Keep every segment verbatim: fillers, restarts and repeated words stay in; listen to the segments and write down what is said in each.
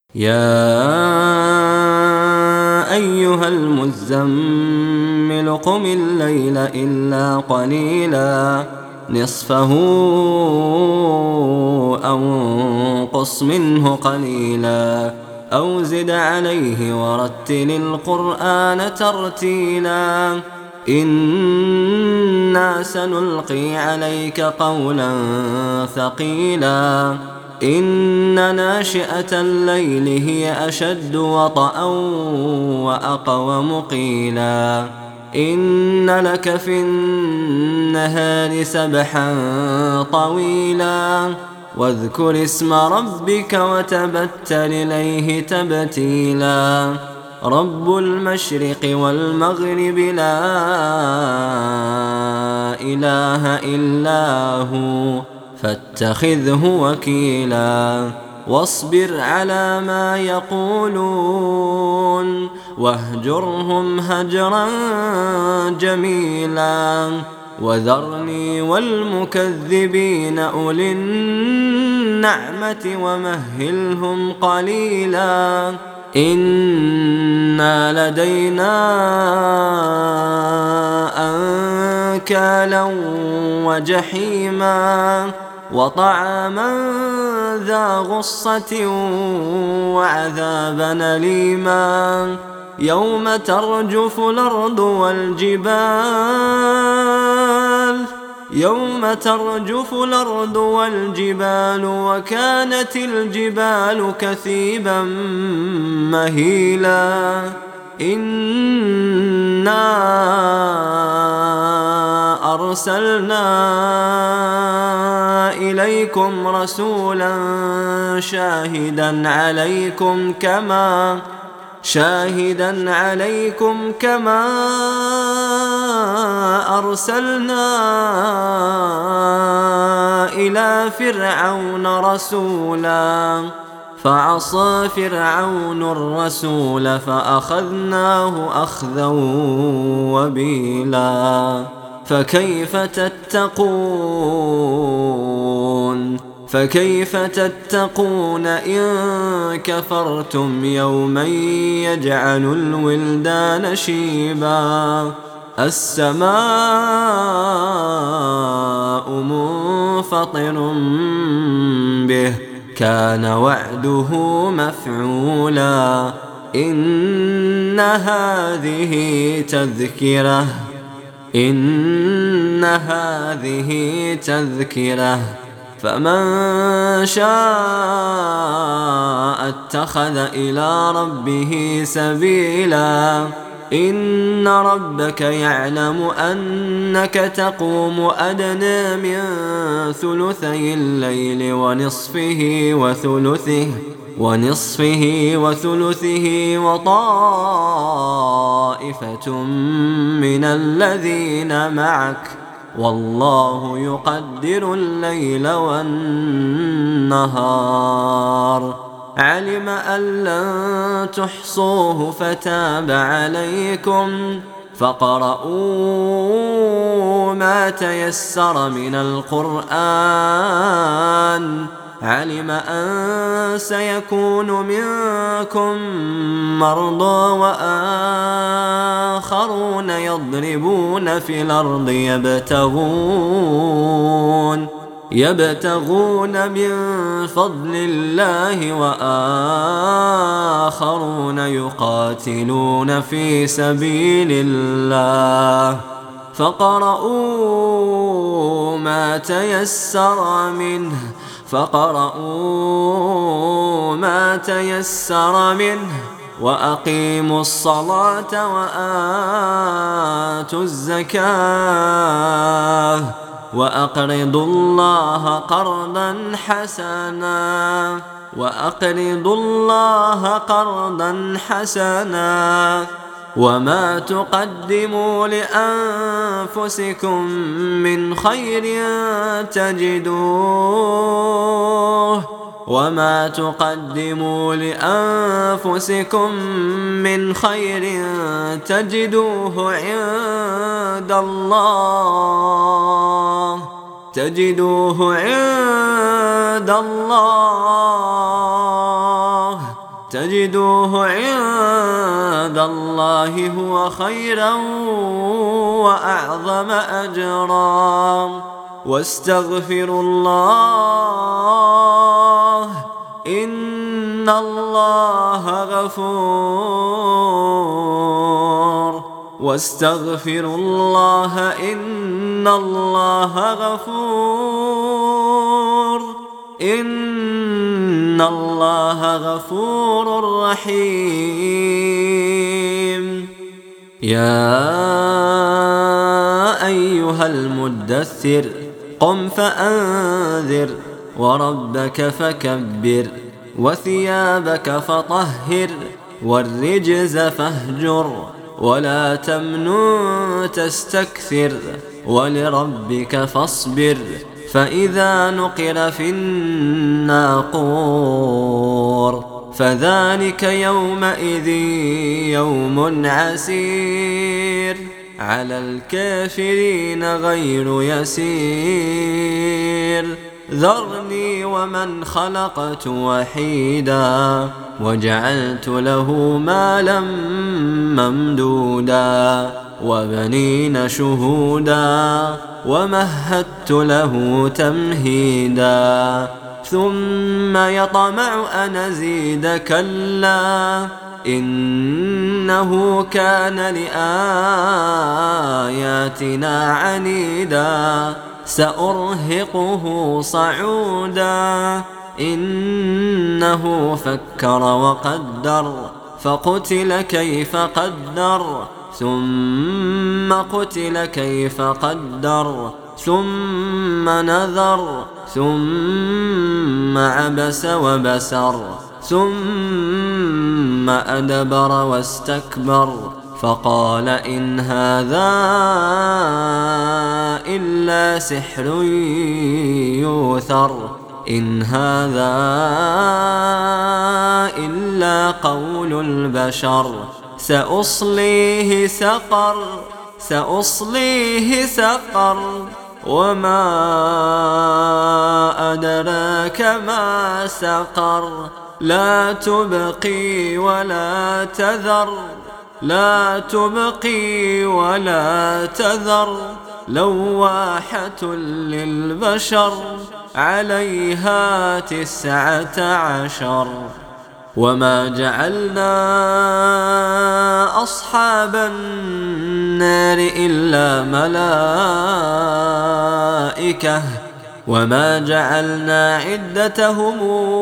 يا أيها المزمل قم الليل إلا قليلا نصفه أو انقص منه قليلا أو زد عليه ورتل القرآن ترتيلا إنا سنلقي عليك قولا ثقيلا إن ناشئة الليل هي أشد وطئا وأقوم قيلا إن لك في النهار سبحا طويلا واذكر اسم ربك وتبتل إليه تبتيلا رب المشرق والمغرب لا إله إلا هو فاتخذه وكيلا واصبر على ما يقولون واهجرهم هجرا جميلا وذرني والمكذبين أولي النعمة ومهلهم قليلا إنا لدينا أنكالا وجحيما وطعاما ذا غصة وعذابا أليما يوم ترجف الأرض والجبال يوم ترجف الأرض والجبال وكانت الجبال كثيبا مهيلا إنا أرسلنا إليكم رسولا شاهدا عليكم كما شاهدا عليكم كما أرسلنا إلى فرعون رسولا فعصى فرعون الرسول فأخذناه أخذا وبيلا فكيف تتقون فكيف تتقون إن كفرتم يوما يجعل الولدان شيبا السماء منفطر به كان وعده مفعولا إن هذه تذكرة إن هذه تذكرة فمن شاء اتخذ إلى ربه سبيلا إن ربك يعلم أنك تقوم أدنى من ثلثي الليل ونصفه وثلثه ونصفه وثلثه وطائفة من الذين معك والله يقدر الليل والنهار علم أن لن تحصوه فتاب عليكم فاقرؤوا ما تيسر من القرآن علم أن سيكون منكم مرضى وآخرون يضربون في الأرض يبتغون يبتغون من فضل الله وآخرون يقاتلون في سبيل الله فاقرؤوا ما تيسر منه فاقرؤوا ما تيسر منه وأقيموا الصلاة وآتوا الزكاة وأقرضوا الله قرضا حسنا وأقرضوا الله قرضا حسنا وما تقدموا لأنفسكم من خير تجدوه وما تقدموا لأنفسكم من خير تجدوه عند الله تجدوه عند الله تجدوه عند الله هو خيرا وأعظم أجرا. واستغفروا الله إن الله غفور واستغفروا الله إن الله غفور إن الله غفور رحيم. يا أيها المدثر قم فأنذر وربك فكبر وثيابك فطهر والرجز فاهجر ولا تمنن تستكثر ولربك فاصبر فإذا نقر في الناقور فذلك يومئذ يوم عسير على الكافرين غير يسير. ذرني ومن خلقت وحيدا وجعلت له مالا ممدودا وبنين شهودا ومهدت له تمهيدا ثم يطمع أن أزيد كلا إنه كان لآياتنا عنيدا سأرهقه صعودا إنه فكر وقدر فقتل كيف قدر ثم قتل كيف قدر ثم نذر ثم عبس وبسر ثم أدبر واستكبر فقال إن هذا إلا سحر يؤثر إن هذا إلا قول البشر سأصليه سقر سأصليه سقر وما أدراك ما سقر لا تبقي ولا تذر لا تبقي ولا تذر لواحة للبشر عليها تسعة عشر. وما جعلنا أصحاب النار إلا ملائكة وما جعلنا عدتهم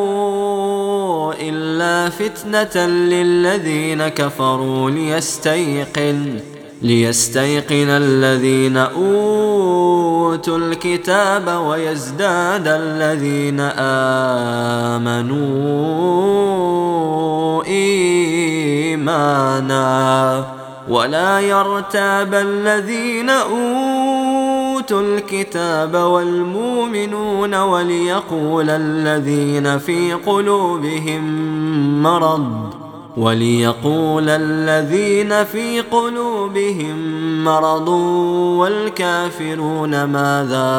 إلا فتنة للذين كفروا ليستيقن ليستيقن الذين أوتوا الكتاب ويزداد الذين آمنوا إيمانا ولا يرتاب الذين أوتوا الكتاب والمؤمنون وليقول الذين في قلوبهم مرض وليقول الذين في قلوبهم مرض والكافرون ماذا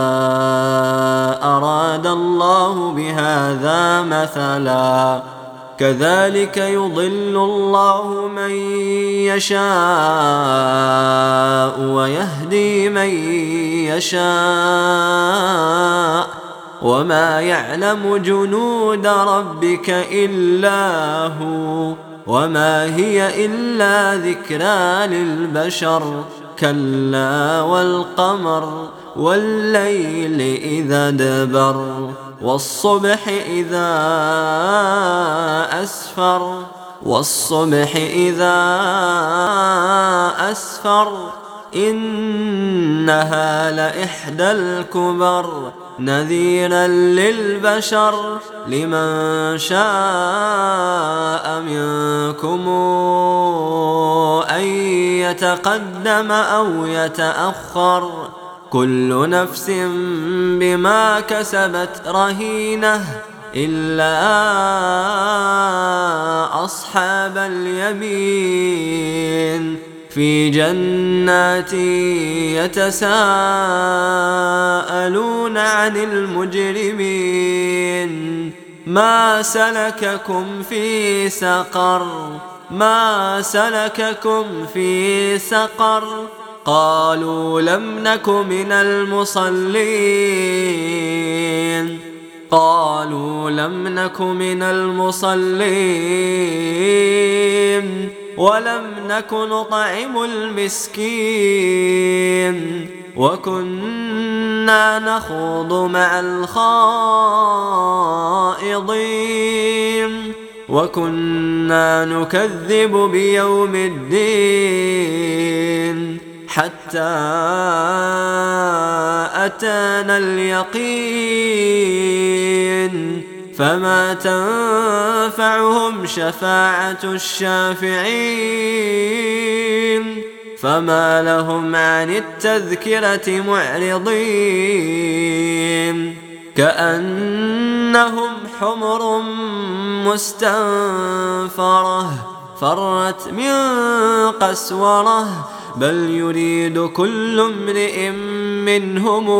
أراد الله بهذا مثلا كذلك يضل الله من يشاء ويهدي من يشاء وما يعلم جنود ربك إلا هو وما هي إلا ذكرى للبشر كلا والقمر والليل إذا دبر والصبح إذا أسفر والصبح إذا أسفر إنها لإحدى الكبر نذيرا للبشر لمن شاء منكم أن يتقدم أو يتأخر كل نفس بما كسبت رهينة إلا أصحاب اليمين في جنات يتساءلون عن المجرمين ما سلككم في سقر ما سلككم في سقر قالوا لم نك من المصلين قالوا لم نك من المصلين ولم نك نطعم المسكين وكنا نخوض مع الخائضين وكنا نكذب بيوم الدين حتى أتانا اليقين فما تنفعهم شفاعة الشافعين فما لهم عن التذكرة معرضين كأنهم حمر مستنفرة فرت من قسورة بل يريد كل امرئ منهم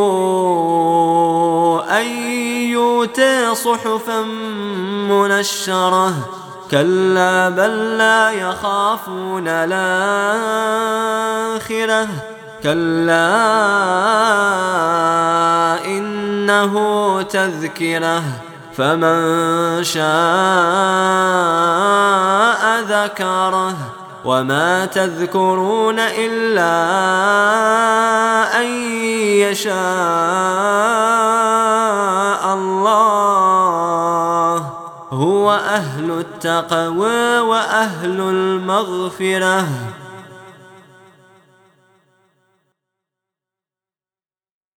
أن يؤتى صحفا منشرة كلا بل لا يخافون الآخرة كلا إنه تذكرة فمن شاء ذكره وما تذكرون إلا أن يشاء الله هو أهل التقوى وأهل المغفرة.